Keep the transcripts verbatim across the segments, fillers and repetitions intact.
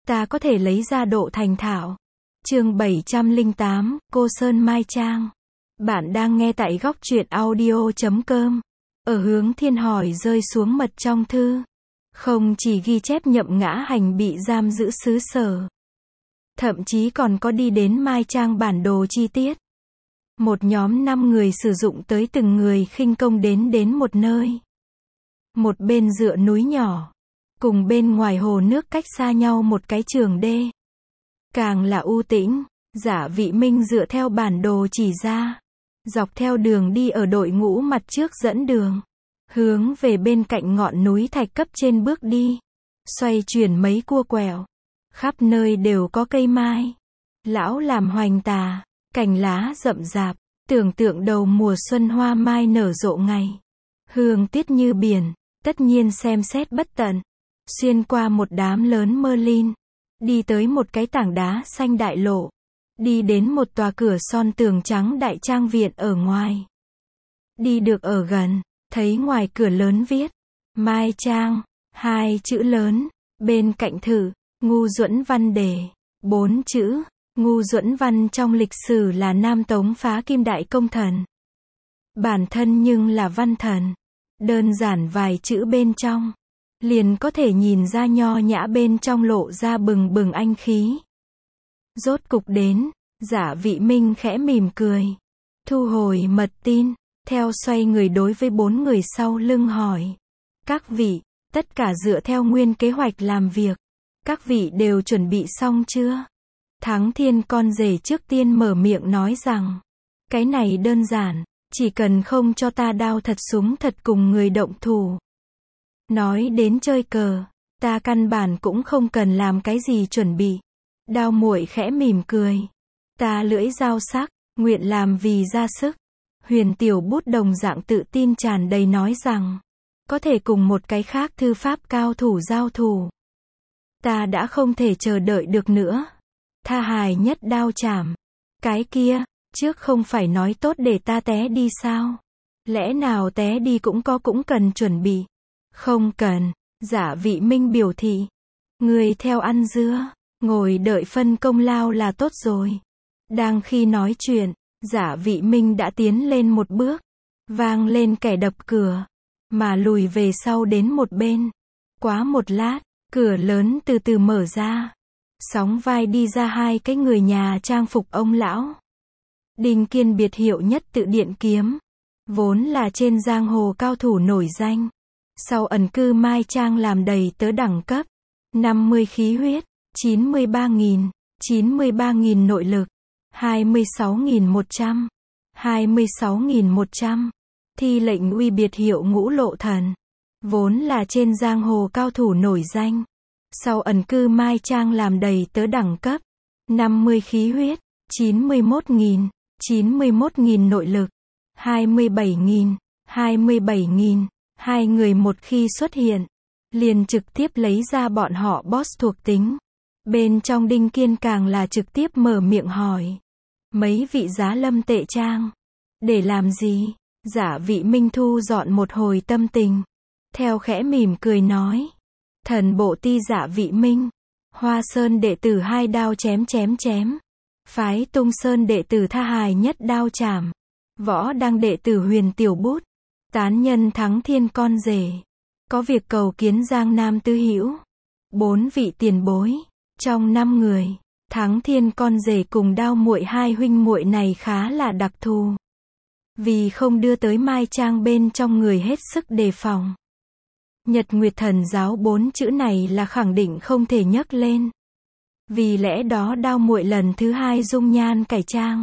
ta có thể lấy ra độ thành thạo. Chương bảy trăm lẻ tám, cô Sơn Mai Trang. Bạn đang nghe tại góc truyện audio chấm com. Ở hướng thiên hỏi rơi xuống mật trong thư. Không chỉ ghi chép nhậm ngã hành bị giam giữ xứ sở. Thậm chí còn có đi đến Mai Trang bản đồ chi tiết. Một nhóm năm người sử dụng tới từng người khinh công đến đến một nơi. Một bên dựa núi nhỏ. Cùng bên ngoài hồ nước cách xa nhau một cái trường đê. Càng là u tĩnh, Giả Vị Minh dựa theo bản đồ chỉ ra. Dọc theo đường đi ở đội ngũ mặt trước dẫn đường. Hướng về bên cạnh ngọn núi thạch cấp trên bước đi. Xoay chuyển mấy cua quẹo. Khắp nơi đều có cây mai. Lão làm hoành tà, cành lá rậm rạp. Tưởng tượng đầu mùa xuân hoa mai nở rộ ngày. Hương tiết như biển, tất nhiên xem xét bất tận. Xuyên qua một đám lớn mơ lin. Đi tới một cái tảng đá xanh đại lộ. Đi đến một tòa cửa son tường trắng đại trang viện ở ngoài. Đi được ở gần, thấy ngoài cửa lớn viết Mai Trang, hai chữ lớn. Bên cạnh thử, Ngu Duẫn Văn đề, bốn chữ. Ngu Duẫn Văn trong lịch sử là Nam Tống phá kim đại công thần. Bản thân nhưng là văn thần. Đơn giản vài chữ bên trong. Liền có thể nhìn ra nho nhã bên trong lộ ra bừng bừng anh khí. Rốt cục đến, Giả Vị Minh khẽ mỉm cười. Thu hồi mật tin, theo xoay người đối với bốn người sau lưng hỏi. Các vị, tất cả dựa theo nguyên kế hoạch làm việc. Các vị đều chuẩn bị xong chưa? Thắng Thiên con rể trước tiên mở miệng nói rằng. Cái này đơn giản, chỉ cần không cho ta đao thật súng thật cùng người động thủ. Nói đến chơi cờ, ta căn bản cũng không cần làm cái gì chuẩn bị. Đao muội khẽ mỉm cười. Ta lưỡi dao sắc, nguyện làm vì ra sức. Huyền Tiểu Bút đồng dạng tự tin tràn đầy nói rằng. Có thể cùng một cái khác thư pháp cao thủ giao thủ. Ta đã không thể chờ đợi được nữa. Tha hài nhất đao chảm. Cái kia, trước không phải nói tốt để ta té đi sao? Lẽ nào té đi cũng có cũng cần chuẩn bị. Không cần, Giả Vị Minh biểu thị. Người theo ăn dưa, ngồi đợi phân công lao là tốt rồi. Đang khi nói chuyện, Giả Vị Minh đã tiến lên một bước. Vang lên kẻ đập cửa. Mà lùi về sau đến một bên. Quá một lát, cửa lớn từ từ mở ra. Sóng vai đi ra hai cái người nhà trang phục ông lão. Đinh Kiên biệt hiệu nhất tự điện kiếm. Vốn là trên giang hồ cao thủ nổi danh. Sau ẩn cư Mai Trang làm đầy tớ đẳng cấp. năm mươi khí huyết, chín mươi ba nghìn, chín mươi ba nghìn nội lực, hai mươi sáu nghìn một trăm, hai mươi sáu nghìn một trăm. Thi lệnh uy biệt hiệu Ngũ Lộ Thần. Vốn là trên giang hồ cao thủ nổi danh. Sau ẩn cư Mai Trang làm đầy tớ đẳng cấp. năm mươi khí huyết, chín mươi mốt nghìn, chín mươi mốt nghìn nội lực, hai mươi bảy nghìn, hai mươi bảy nghìn. Hai người một khi xuất hiện, liền trực tiếp lấy ra bọn họ boss thuộc tính. Bên trong Đinh Kiên càng là trực tiếp mở miệng hỏi. Mấy vị giá lâm tệ trang. Để làm gì? Giả Vị Minh thu dọn một hồi tâm tình. Theo khẽ mỉm cười nói. Thần bộ ti Giả Vị Minh. Hoa Sơn đệ tử hai đao chém chém chém. Phái Tung Sơn đệ tử tha hài nhất đao chảm. Võ Đăng đệ tử Huyền Tiểu Bút. Tán nhân Thắng Thiên con rể. Có việc cầu kiến Giang Nam Tư Hữu. Bốn vị tiền bối. Trong năm người, Thắng Thiên con rể cùng Đao muội hai huynh muội này khá là đặc thù. Vì không đưa tới Mai Trang bên trong người hết sức đề phòng. Nhật Nguyệt Thần giáo bốn chữ này là khẳng định không thể nhắc lên. Vì lẽ đó Đao muội lần thứ hai dung nhan cải trang.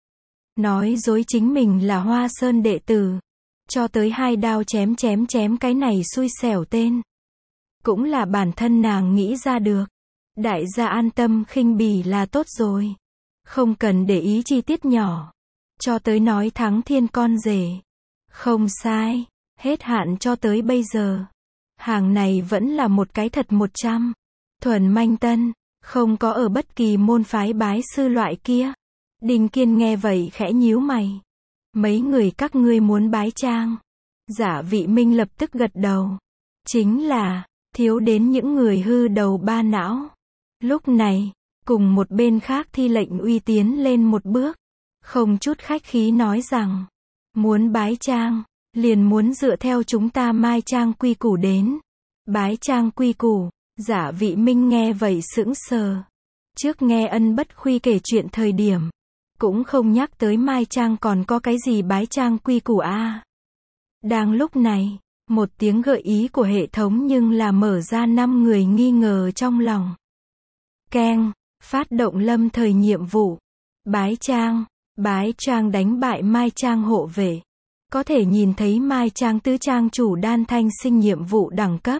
Nói dối chính mình là Hoa Sơn đệ tử. Cho tới hai đao chém chém chém cái này xui xẻo tên. Cũng là bản thân nàng nghĩ ra được. Đại gia an tâm khinh bỉ là tốt rồi. Không cần để ý chi tiết nhỏ. Cho tới nói Thắng Thiên con rể. Không sai. Hết hạn cho tới bây giờ. Hàng này vẫn là một cái thật một trăm. Thuần manh tân. Không có ở bất kỳ môn phái bái sư loại kia. Đinh Kiên nghe vậy khẽ nhíu mày. Mấy người các ngươi muốn bái trang. Giả Vị Minh lập tức gật đầu. Chính là, thiếu đến những người hư đầu ba não. Lúc này, cùng một bên khác Thi Lệnh Uy tiến lên một bước, không chút khách khí nói rằng, muốn bái trang, liền muốn dựa theo chúng ta Mai Trang quy củ đến. Bái trang quy củ, Giả Vị Minh nghe vậy sững sờ. Trước nghe Ân Bất Khuy kể chuyện thời điểm, cũng không nhắc tới Mai Trang còn có cái gì bái trang quy củ a. À. Đang lúc này, một tiếng gợi ý của hệ thống nhưng là mở ra năm người nghi ngờ trong lòng. Keng, phát động lâm thời nhiệm vụ. Bái trang, bái trang đánh bại Mai Trang hộ vệ. Có thể nhìn thấy Mai Trang tứ trang chủ Đan Thanh Sinh nhiệm vụ đẳng cấp.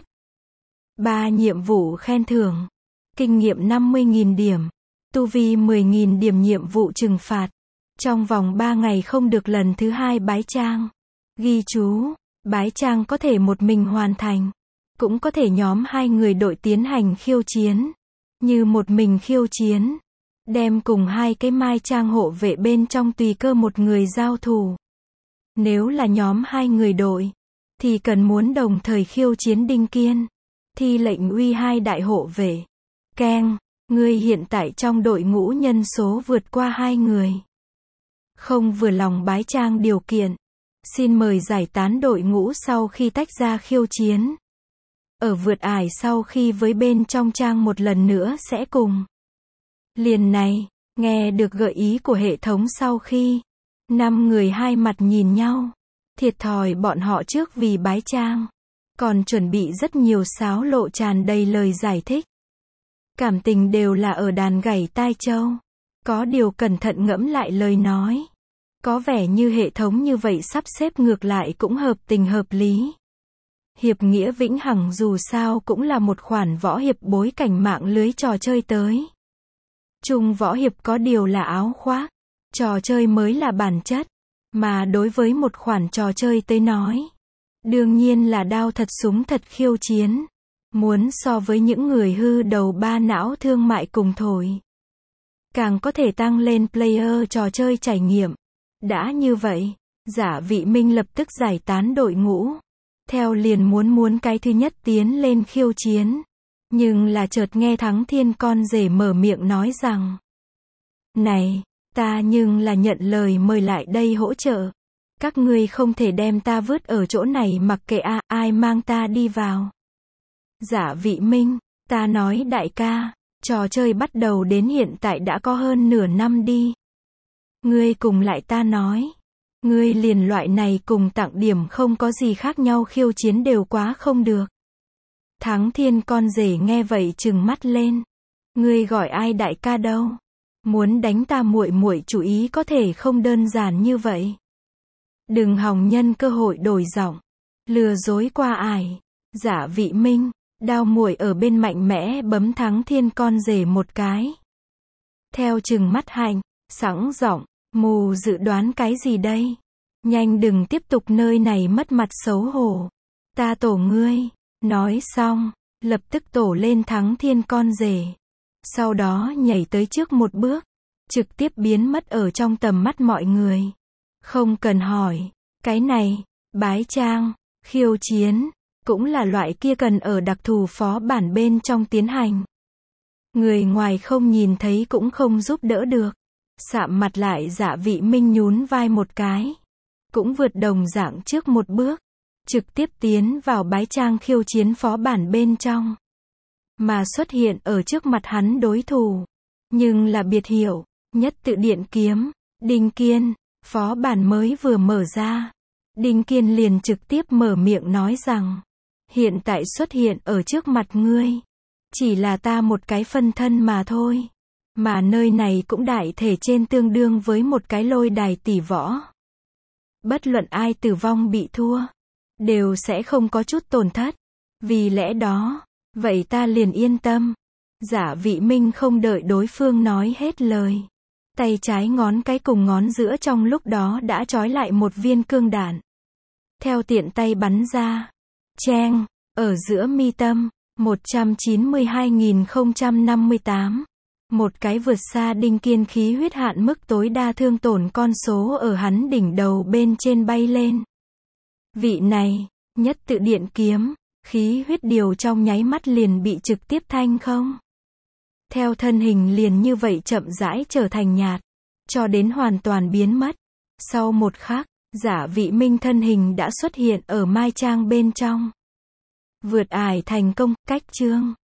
ba nhiệm vụ khen thưởng. Kinh nghiệm năm mươi nghìn điểm. Tu vi mười nghìn điểm nhiệm vụ trừng phạt. Trong vòng ba ngày không được lần thứ hai bái trang. Ghi chú, bái trang có thể một mình hoàn thành. Cũng có thể nhóm hai người đội tiến hành khiêu chiến. Như một mình khiêu chiến. Đem cùng hai cái Mai Trang hộ vệ bên trong tùy cơ một người giao thủ. Nếu là nhóm hai người đội, thì cần muốn đồng thời khiêu chiến Đinh Kiên. Thi Lệnh Uy hai đại hộ vệ. Keng, ngươi hiện tại trong đội ngũ nhân số vượt qua hai người. Không vừa lòng bái trang điều kiện. Xin mời giải tán đội ngũ sau khi tách ra khiêu chiến. Ở vượt ải sau khi với bên trong trang một lần nữa sẽ cùng. Liền này, nghe được gợi ý của hệ thống sau khi năm người hai mặt nhìn nhau. Thiệt thòi bọn họ trước vì bái trang. Còn chuẩn bị rất nhiều sáo lộ tràn đầy lời giải thích. Cảm tình đều là ở đàn gảy tai châu. Có điều cẩn thận ngẫm lại lời nói. Có vẻ như hệ thống như vậy sắp xếp ngược lại cũng hợp tình hợp lý. Hiệp nghĩa vĩnh hằng dù sao cũng là một khoản võ hiệp bối cảnh mạng lưới trò chơi tới. Chung võ hiệp có điều là áo khoác. Trò chơi mới là bản chất. Mà đối với một khoản trò chơi tới nói. Đương nhiên là đao thật súng thật khiêu chiến. Muốn so với những người hư đầu ba não thương mại cùng thổi. Càng có thể tăng lên player trò chơi trải nghiệm. Đã như vậy, Giả Vị Minh lập tức giải tán đội ngũ. Theo liền muốn muốn cái thứ nhất tiến lên khiêu chiến. Nhưng là chợt nghe Thắng Thiên con rể mở miệng nói rằng. Này, ta nhưng là nhận lời mời lại đây hỗ trợ. Các ngươi không thể đem ta vứt ở chỗ này mặc kệ a, ai mang ta đi vào. Giả Vị Minh, ta nói đại ca, trò chơi bắt đầu đến hiện tại đã có hơn nửa năm đi. Ngươi cùng lại ta nói. Ngươi liền loại này cùng tặng điểm không có gì khác nhau khiêu chiến đều quá không được. Thắng Thiên con rể nghe vậy trừng mắt lên. Ngươi gọi ai đại ca đâu? Muốn đánh ta muội muội chủ ý có thể không đơn giản như vậy. Đừng hòng nhân cơ hội đổi giọng. Lừa dối qua ải. Giả Vị Minh, đao muội ở bên mạnh mẽ bấm Thắng Thiên con rể một cái. Theo trừng mắt hạnh, sẵn giọng, mù dự đoán cái gì đây? Nhanh đừng tiếp tục nơi này mất mặt xấu hổ. Ta tổ ngươi. Nói xong, lập tức tổ lên Thắng Thiên con rể. Sau đó nhảy tới trước một bước. Trực tiếp biến mất ở trong tầm mắt mọi người. Không cần hỏi. Cái này, bái trang, khiêu chiến, cũng là loại kia cần ở đặc thù phó bản bên trong tiến hành. Người ngoài không nhìn thấy cũng không giúp đỡ được. Sạm mặt lại Giả Vị Minh nhún vai một cái. Cũng vượt đồng dạng trước một bước. Trực tiếp tiến vào bái trang khiêu chiến phó bản bên trong. Mà xuất hiện ở trước mặt hắn đối thủ. Nhưng là biệt hiệu, nhất tự điện kiếm, Đinh Kiên, phó bản mới vừa mở ra. Đinh Kiên liền trực tiếp mở miệng nói rằng. Hiện tại xuất hiện ở trước mặt ngươi. Chỉ là ta một cái phân thân mà thôi. Mà nơi này cũng đại thể trên tương đương với một cái lôi đài tỷ võ. Bất luận ai tử vong bị thua. Đều sẽ không có chút tổn thất. Vì lẽ đó, vậy ta liền yên tâm. Giả Vị Minh không đợi đối phương nói hết lời. Tay trái ngón cái cùng ngón giữa trong lúc đó đã trói lại một viên cương đạn. Theo tiện tay bắn ra. Cheng, ở giữa mi tâm, một trăm chín mươi hai nghìn không trăm năm mươi tám. Một cái vượt xa Đinh Kiên khí huyết hạn mức tối đa thương tổn con số ở hắn đỉnh đầu bên trên bay lên. Vị này, nhất tự điện kiếm, khí huyết điều trong nháy mắt liền bị trực tiếp thanh không. Theo thân hình liền như vậy chậm rãi trở thành nhạt, cho đến hoàn toàn biến mất. Sau một khắc, Giả Vị Minh thân hình đã xuất hiện ở Mai Trang bên trong. Vượt ải thành công, cách chương